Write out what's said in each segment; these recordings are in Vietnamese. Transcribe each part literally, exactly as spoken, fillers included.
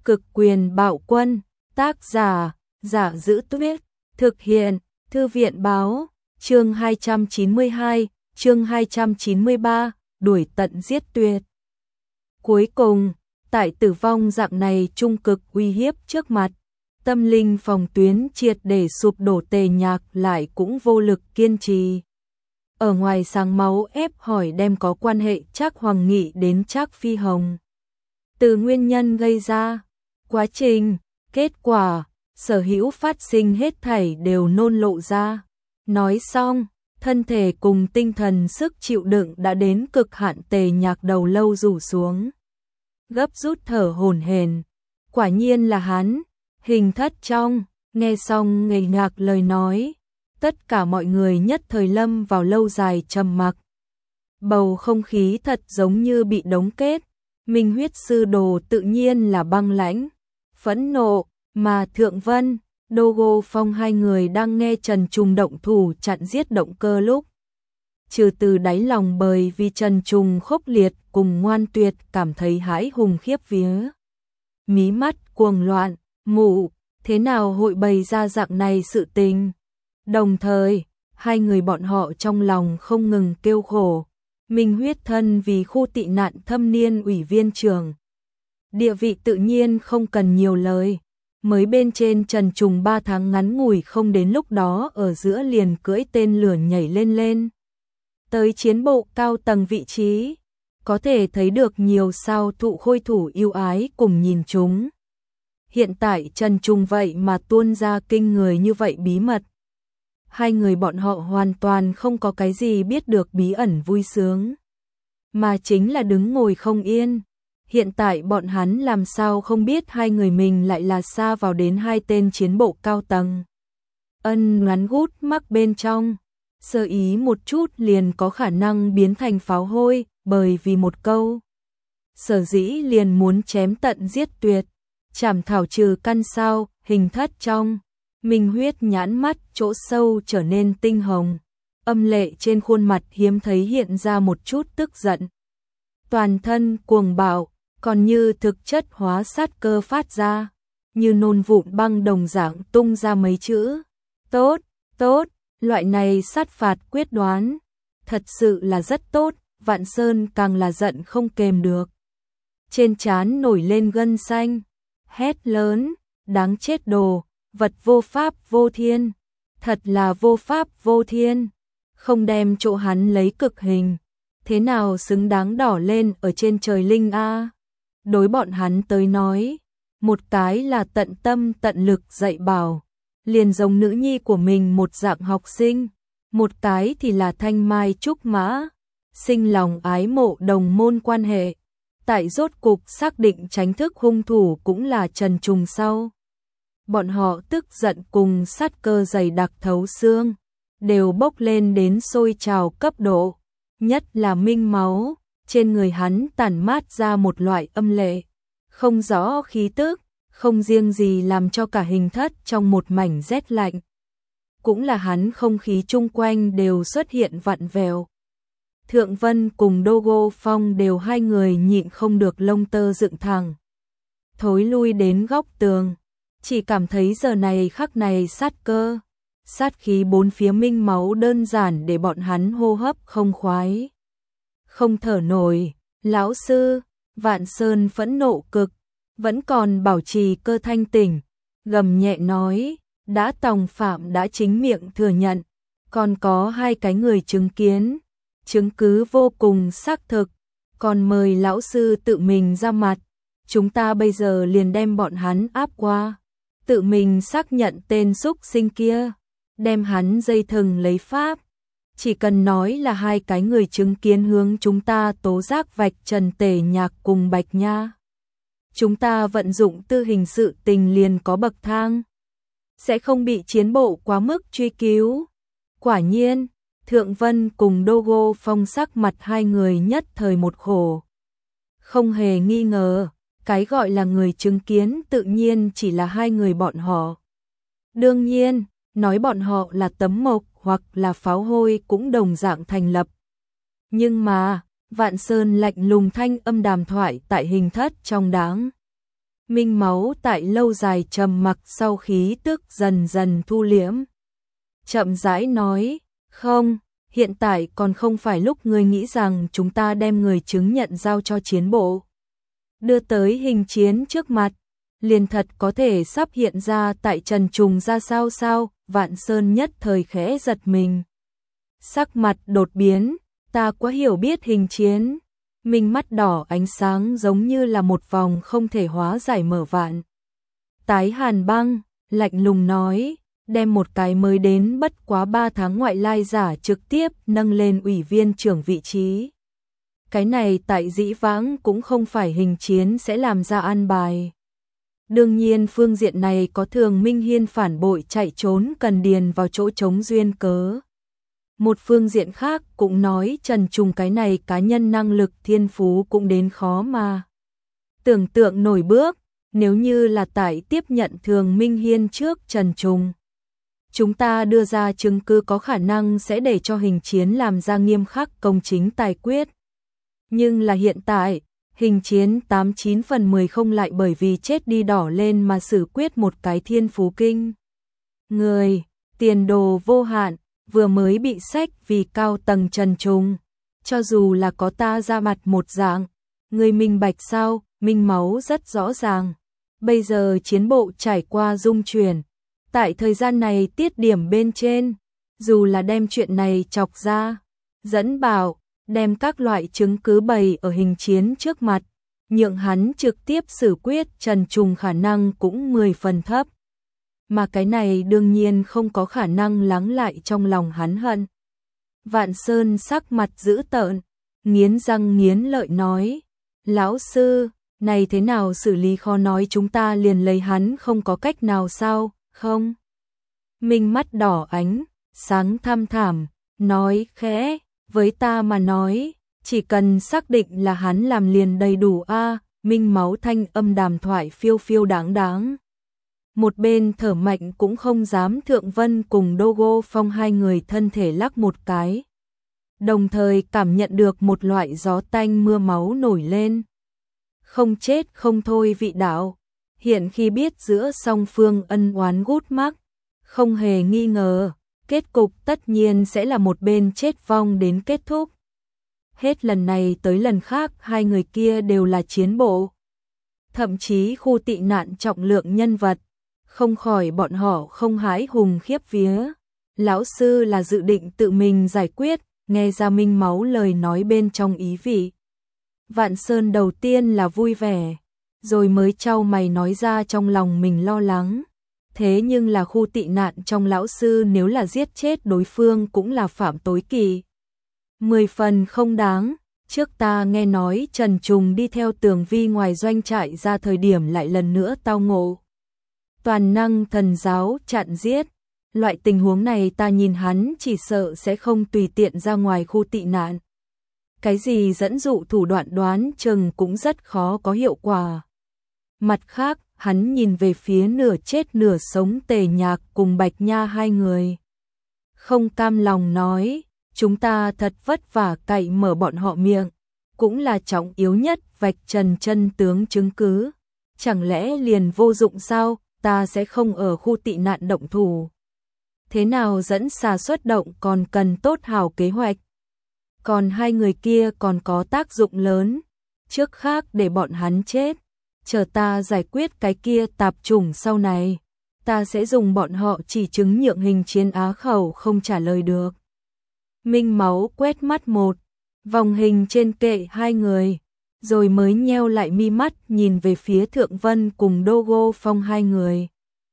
Cực quyền bạo quân, tác giả, Giả Giữ Tuyết, thực hiện, Thư viện báo, chương hai trăm chín mươi hai, chương hai trăm chín mươi ba, đuổi tận giết tuyệt. Cuối cùng, tại tử vong dạng này trung cực uy hiếp trước mặt, tâm linh phòng tuyến triệt để sụp đổ, Tề Nhạc lại cũng vô lực kiên trì. Ở ngoài sáng máu ép hỏi đem có quan hệ Trác Hoàng Nghị đến Trác Phi Hồng. Từ nguyên nhân gây ra, quá trình, kết quả, sở hữu phát sinh hết thảy đều nôn lộ ra. Nói xong, thân thể cùng tinh thần sức chịu đựng đã đến cực hạn, Tề Nhạc đầu lâu rủ xuống, gấp rút thở hổn hển. Quả nhiên là hắn, Hình Thất Trong. Nghe xong ngây ngạc lời nói, tất cả mọi người nhất thời lâm vào lâu dài trầm mặc. Bầu không khí thật giống như bị đóng kết. Minh Huyết Sư Đồ tự nhiên là băng lãnh, phẫn nộ, mà Thượng Vân, Đô Phong hai người đang nghe Trần Trùng động thủ chặn giết động cơ lúc, trừ từ đáy lòng bởi vì Trần Trùng khốc liệt cùng ngoan tuyệt cảm thấy hãi hùng khiếp vía. Mí mắt cuồng loạn, mụ, thế nào hội bày ra dạng này sự tình. Đồng thời, hai người bọn họ trong lòng không ngừng kêu khổ. Minh Huyết thân vì khu tị nạn thâm niên ủy viên trưởng, địa vị tự nhiên không cần nhiều lời. Mới bên trên Trần Trùng ba tháng ngắn ngủi không đến lúc đó ở giữa liền cưỡi tên lửa nhảy lên lên tới chiến bộ cao tầng vị trí, có thể thấy được nhiều sao thụ khôi thủ yêu ái cùng nhìn chúng. Hiện tại Trần Trùng vậy mà tuôn ra kinh người như vậy bí mật. Hai người bọn họ hoàn toàn không có cái gì biết được bí ẩn vui sướng, mà chính là đứng ngồi không yên. Hiện tại bọn hắn làm sao không biết hai người mình lại là xa vào đến hai tên chiến bộ cao tầng. Ân ngắn gút mắc bên trong, sơ ý một chút liền có khả năng biến thành pháo hôi, bởi vì một câu. Sở dĩ liền muốn chém tận giết tuyệt, chảm thảo trừ căn sao. Hình Thất Trong, Minh Huyết nhãn mắt chỗ sâu trở nên tinh hồng, âm lệ trên khuôn mặt hiếm thấy hiện ra một chút tức giận. Toàn thân cuồng bạo, còn như thực chất hóa sát cơ phát ra, như nôn vụn băng đồng dạng tung ra mấy chữ. Tốt, tốt, loại này sát phạt quyết đoán, thật sự là rất tốt. Vạn Sơn càng là giận không kềm được, trên trán nổi lên gân xanh, hét lớn, đáng chết đồ, vật vô pháp vô thiên, thật là vô pháp vô thiên, không đem chỗ hắn lấy cực hình, thế nào xứng đáng đỏ lên ở trên trời linh a. Đối bọn hắn tới nói, một cái là tận tâm tận lực dạy bảo, liền giống nữ nhi của mình một dạng học sinh, một cái thì là thanh mai trúc mã, sinh lòng ái mộ đồng môn quan hệ. Tại rốt cục xác định tránh thức hung thủ cũng là Trần Trùng sau, bọn họ tức giận cùng sát cơ dày đặc thấu xương, đều bốc lên đến sôi trào cấp độ. Nhất là Minh Máu, trên người hắn tản mát ra một loại âm lệ, không rõ khí tức, không riêng gì làm cho cả Hình Thất trong một mảnh rét lạnh. Cũng là hắn không khí chung quanh đều xuất hiện vặn vẹo. Thượng Vân cùng Đô Phong đều hai người nhịn không được lông tơ dựng thẳng, thối lui đến góc tường, chỉ cảm thấy giờ này khắc này sát cơ, sát khí bốn phía Minh Máu đơn giản để bọn hắn hô hấp không khoái, không thở nổi. Lão sư, Vạn Sơn phẫn nộ cực, vẫn còn bảo trì cơ thanh tỉnh, gầm nhẹ nói, đã tòng phạm đã chính miệng thừa nhận, còn có hai cái người chứng kiến, chứng cứ vô cùng xác thực, còn mời lão sư tự mình ra mặt, chúng ta bây giờ liền đem bọn hắn áp qua, tự mình xác nhận tên xúc sinh kia, đem hắn dây thừng lấy pháp. Chỉ cần nói là hai cái người chứng kiến hướng chúng ta tố giác vạch trần Tề Nhạc cùng Bạch Nha, chúng ta vận dụng tư hình sự tình liền có bậc thang, sẽ không bị chiến bộ quá mức truy cứu. Quả nhiên, Thượng Vân cùng Đô Phong sắc mặt hai người nhất thời một khổ. Không hề nghi ngờ, cái gọi là người chứng kiến tự nhiên chỉ là hai người bọn họ. Đương nhiên, nói bọn họ là tấm mộc hoặc là pháo hôi cũng đồng dạng thành lập. Nhưng mà, Vạn Sơn lạnh lùng thanh âm đàm thoại tại Hình Thất trong đáng. Minh Máu tại lâu dài trầm mặc sau khí tức dần dần thu liễm. Chậm rãi nói, không, hiện tại còn không phải lúc ngươi nghĩ rằng chúng ta đem người chứng nhận giao cho chiến bộ. Đưa tới hình chiến trước mặt, liền thật có thể sắp hiện ra tại Trần Trùng ra sao sao, Vạn Sơn nhất thời khẽ giật mình. Sắc mặt đột biến, ta quá hiểu biết hình chiến. Minh mắt đỏ ánh sáng giống như là một vòng không thể hóa giải mở vạn. Tái Hàn Băng, lạnh lùng nói, đem một cái mới đến bất quá ba tháng ngoại lai giả trực tiếp nâng lên ủy viên trưởng vị trí. Cái này tại dĩ vãng cũng không phải hình chiến sẽ làm ra an bài. Đương nhiên phương diện này có Thường Minh Hiên phản bội chạy trốn cần điền vào chỗ trống duyên cớ. Một phương diện khác cũng nói Trần Trùng cái này cá nhân năng lực thiên phú cũng đến khó mà tưởng tượng nổi bước, nếu như là tại tiếp nhận Thường Minh Hiên trước Trần Trùng. Chúng ta đưa ra chứng cứ có khả năng sẽ để cho hình chiến làm ra nghiêm khắc công chính tài quyết. Nhưng là hiện tại, hình chiến tám chín phần mười không lại bởi vì chết đi đỏ lên mà xử quyết một cái thiên phú kinh. Người, tiền đồ vô hạn, vừa mới bị sách vì cao tầng Trần Trùng. Cho dù là có ta ra mặt một dạng, người minh bạch sao, Minh Máu rất rõ ràng. Bây giờ chiến bộ trải qua dung chuyển. Tại thời gian này tiết điểm bên trên, dù là đem chuyện này chọc ra, dẫn bảo, đem các loại chứng cứ bày ở hình chiến trước mặt, nhượng hắn trực tiếp xử quyết Trần Trùng khả năng cũng mười phần thấp. Mà cái này đương nhiên không có khả năng lắng lại trong lòng hắn hận. Vạn Sơn sắc mặt dữ tợn, nghiến răng nghiến lợi nói, lão sư, này thế nào xử lý khó nói chúng ta liền lấy hắn không có cách nào sao, không? Minh mắt đỏ ánh, sáng thăm thảm, nói khẽ, với ta mà nói, chỉ cần xác định là hắn làm liền đầy đủ a. Minh Máu thanh âm đàm thoại phiêu phiêu đáng đáng. Một bên thở mạnh cũng không dám Thượng Vân cùng Đô Phong hai người thân thể lắc một cái. Đồng thời cảm nhận được một loại gió tanh mưa máu nổi lên. Không chết không thôi vị đạo. Hiện khi biết giữa song phương ân oán gút mắc, không hề nghi ngờ, kết cục tất nhiên sẽ là một bên chết vong đến kết thúc. Hết lần này tới lần khác hai người kia đều là chiến bộ. Thậm chí khu tị nạn trọng lượng nhân vật, không khỏi bọn họ không hái hùng khiếp vía. Lão sư là dự định tự mình giải quyết, nghe ra Minh Máu lời nói bên trong ý vị. Vạn Sơn đầu tiên là vui vẻ, rồi mới trao mày nói ra trong lòng mình lo lắng. Thế nhưng là khu tị nạn trong lão sư nếu là giết chết đối phương cũng là phạm tối kỵ. Mười phần không đáng, trước ta nghe nói Trần Trùng đi theo Tường Vi ngoài doanh trại ra thời điểm lại lần nữa tao ngộ. Toàn năng thần giáo chặn giết, loại tình huống này ta nhìn hắn chỉ sợ sẽ không tùy tiện ra ngoài khu tị nạn. Cái gì dẫn dụ thủ đoạn đoán chừng cũng rất khó có hiệu quả. Mặt khác, hắn nhìn về phía nửa chết nửa sống Tề Nhạc cùng Bạch Nha hai người. Không cam lòng nói, chúng ta thật vất vả cậy mở bọn họ miệng, cũng là trọng yếu nhất vạch trần chân tướng chứng cứ. Chẳng lẽ liền vô dụng sao, ta sẽ không ở khu tị nạn động thủ. Thế nào dẫn xà xuất động còn cần tốt hảo kế hoạch. Còn hai người kia còn có tác dụng lớn, trước khác để bọn hắn chết. Chờ ta giải quyết cái kia tạp chủng sau này, ta sẽ dùng bọn họ chỉ chứng nhượng hình chiến á khẩu không trả lời được. Minh Máu quét mắt một vòng hình trên kệ hai người, rồi mới nheo lại mi mắt nhìn về phía Thượng Vân cùng Đô Phong hai người.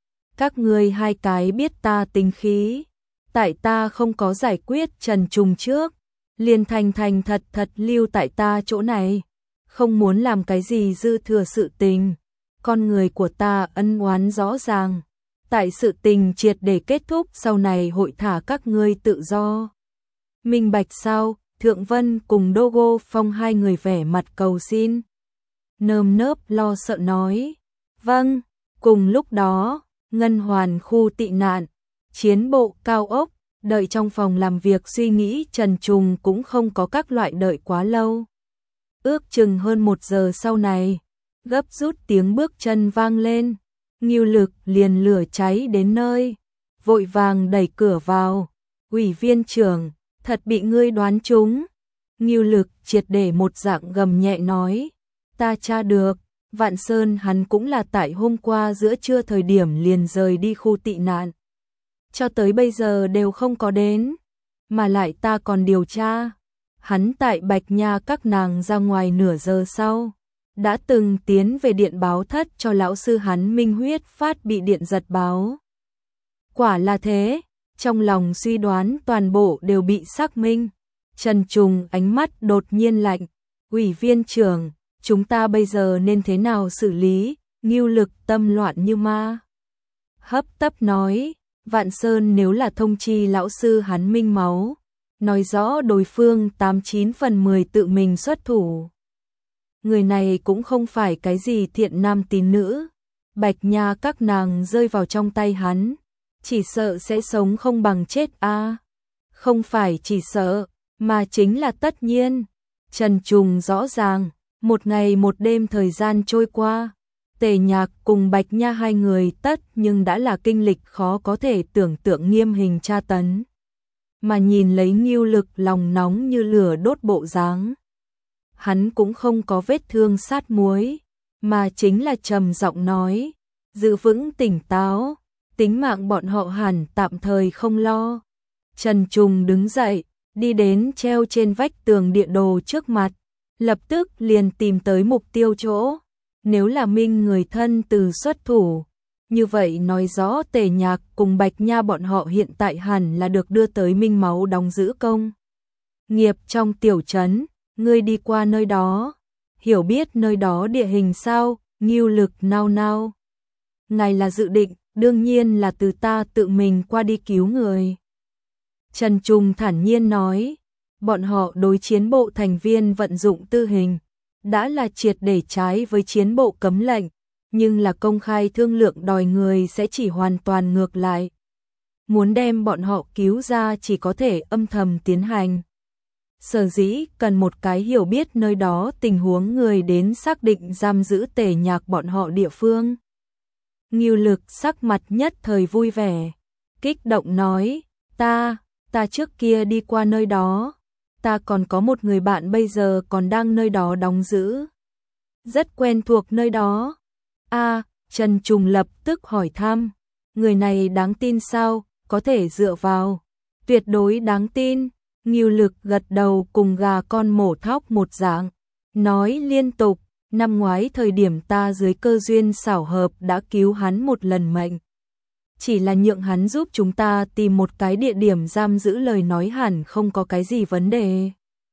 Các ngươi hai cái biết ta tính khí, tại ta không có giải quyết Trần Trùng trước, liền thành thành thật thật lưu tại ta chỗ này, không muốn làm cái gì dư thừa sự tình. Con người của ta ân oán rõ ràng, tại sự tình triệt để kết thúc sau này hội thả các ngươi tự do. Minh bạch sao? Thượng Vân cùng Đô Phong hai người vẻ mặt cầu xin, nơm nớp lo sợ nói, vâng. Cùng lúc đó, Ngân Hoàn khu tị nạn, chiến bộ cao ốc, đợi trong phòng làm việc suy nghĩ Trần Trùng cũng không có các loại đợi quá lâu. Ước chừng hơn một giờ sau này, Gấp rút tiếng bước chân vang lên, Ngưu Lực liền lửa cháy đến nơi, vội vàng đẩy cửa vào. Ủy viên trưởng, thật bị ngươi đoán trúng. Ngưu Lực triệt để một dạng gầm nhẹ nói, ta tra được, Vạn Sơn hắn cũng là tại hôm qua giữa trưa thời điểm liền rời đi khu tị nạn. Cho tới bây giờ đều không có đến, mà lại ta còn điều tra. Hắn tại Bạch Nha các nàng ra ngoài nửa giờ sau, đã từng tiến về điện báo thất cho lão sư hắn Minh Huyết phát bị điện giật báo. Quả là thế, trong lòng suy đoán toàn bộ đều bị xác minh. Trần Trùng ánh mắt đột nhiên lạnh, ủy viên trưởng, chúng ta bây giờ nên thế nào xử lý? Ngưu Lực tâm loạn như ma. Hấp tấp nói, Vạn Sơn nếu là thông chi lão sư hắn Minh Máu, nói rõ đối phương tám chín phần mười tự mình xuất thủ. Người này cũng không phải cái gì thiện nam tín nữ, Bạch Nha các nàng rơi vào trong tay hắn, chỉ sợ sẽ sống không bằng chết a. À. Không phải chỉ sợ, mà chính là tất nhiên. Trần Trùng rõ ràng, một ngày một đêm thời gian trôi qua, Tề Nhạc cùng Bạch Nha hai người tất nhưng đã là kinh lịch khó có thể tưởng tượng nghiêm hình tra tấn. Mà nhìn lấy Ngưu Lực lòng nóng như lửa đốt bộ dáng, hắn cũng không có vết thương sát muối, mà chính là trầm giọng nói, giữ vững tỉnh táo, tính mạng bọn họ hẳn tạm thời không lo. Trần Trùng đứng dậy, đi đến treo trên vách tường địa đồ trước mặt, lập tức liền tìm tới mục tiêu chỗ. Nếu là Minh người thân từ xuất thủ, như vậy nói rõ Tề Nhạc cùng Bạch Nha bọn họ hiện tại hẳn là được đưa tới Minh Máu đóng giữ công nghiệp trong tiểu trấn. Ngươi đi qua nơi đó, hiểu biết nơi đó địa hình sao? Ngưu Lực nao nao. Ngài là dự định, đương nhiên là từ ta tự mình qua đi cứu người. Trần Trùng thản nhiên nói, bọn họ đối chiến bộ thành viên vận dụng tư hình, đã là triệt để trái với chiến bộ cấm lệnh, nhưng là công khai thương lượng đòi người sẽ chỉ hoàn toàn ngược lại. Muốn đem bọn họ cứu ra chỉ có thể âm thầm tiến hành. Sở dĩ cần một cái hiểu biết nơi đó tình huống người đến xác định giam giữ Tề Nhạc bọn họ địa phương. Ngưu Lực sắc mặt nhất thời vui vẻ, kích động nói, ta, ta trước kia đi qua nơi đó, ta còn có một người bạn bây giờ còn đang nơi đó đóng giữ. Rất quen thuộc nơi đó. A, à, Trần Trùng lập tức hỏi thăm, người này đáng tin sao, có thể dựa vào? Tuyệt đối đáng tin. Ngưu Lực gật đầu cùng gà con mổ thóc một dạng, nói liên tục, năm ngoái thời điểm ta dưới cơ duyên xảo hợp đã cứu hắn một lần mệnh. Chỉ là nhượng hắn giúp chúng ta tìm một cái địa điểm giam giữ lời nói hẳn không có cái gì vấn đề.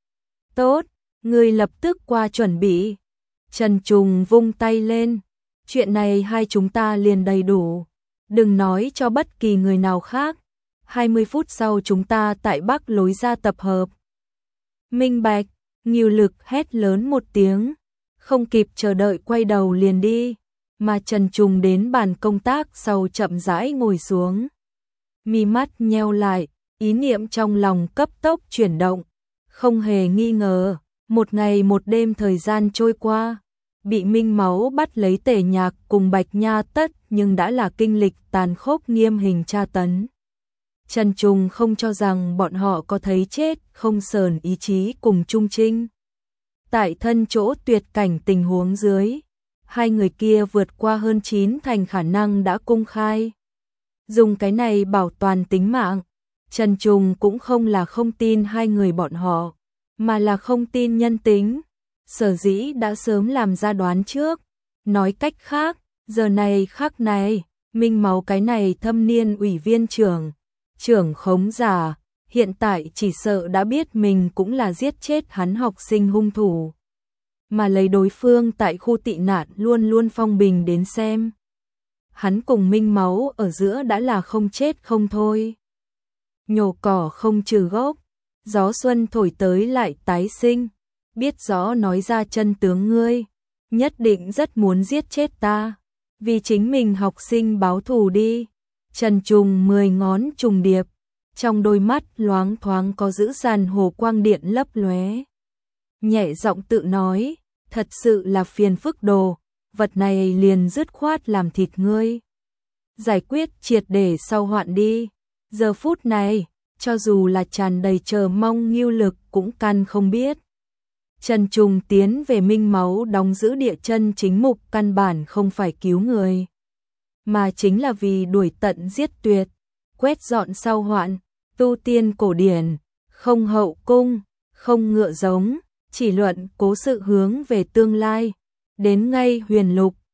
Tốt, ngươi lập tức qua chuẩn bị. Trần Trùng vung tay lên, chuyện này hai chúng ta liền đầy đủ, đừng nói cho bất kỳ người nào khác. hai mươi phút sau chúng ta tại Bắc lối ra tập hợp. Minh bạch. Ngưu Lực hét lớn một tiếng, không kịp chờ đợi quay đầu liền đi, mà Trần Trùng đến bàn công tác sau chậm rãi ngồi xuống. Mi mắt nheo lại, ý niệm trong lòng cấp tốc chuyển động, không hề nghi ngờ, một ngày một đêm thời gian trôi qua, bị Minh Máu bắt lấy Tề Nhạc cùng Bạch Nha tất nhưng đã là kinh lịch tàn khốc nghiêm hình tra tấn. Trần Trùng không cho rằng bọn họ có thấy chết không sờn ý chí cùng trung trinh. Tại thân chỗ tuyệt cảnh tình huống dưới, hai người kia vượt qua hơn chín thành khả năng đã công khai. Dùng cái này bảo toàn tính mạng, Trần Trùng cũng không là không tin hai người bọn họ, mà là không tin nhân tính. Sở dĩ đã sớm làm ra đoán trước. Nói cách khác, giờ này khắc này, Minh Máu cái này thâm niên ủy viên trưởng, trưởng khống giả, hiện tại chỉ sợ đã biết mình cũng là giết chết hắn học sinh hung thủ. Mà lấy đối phương tại khu tị nạn luôn luôn phong bình đến xem. Hắn cùng Minh Máu ở giữa đã là không chết không thôi. Nhổ cỏ không trừ gốc, gió xuân thổi tới lại tái sinh. Biết rõ nói ra chân tướng ngươi, nhất định rất muốn giết chết ta. Vì chính mình học sinh báo thù đi. Trần Trùng mười ngón trùng điệp, trong đôi mắt loáng thoáng có dữ dằn hồ quang điện lấp lóe. Nhẹ giọng tự nói, thật sự là phiền phức đồ, vật này liền dứt khoát làm thịt ngươi. Giải quyết triệt để sau hoạn đi. Giờ phút này, cho dù là tràn đầy chờ mong Ngưu Lực cũng căn không biết. Trần Trùng tiến về Minh Máu đóng giữ địa chân chính mục căn bản không phải cứu người, mà chính là vì đuổi tận giết tuyệt, quét dọn sau hoạn, tu tiên cổ điển, không hậu cung, không ngựa giống, chỉ luận cố sự hướng về tương lai. Đến ngay Huyền Lục,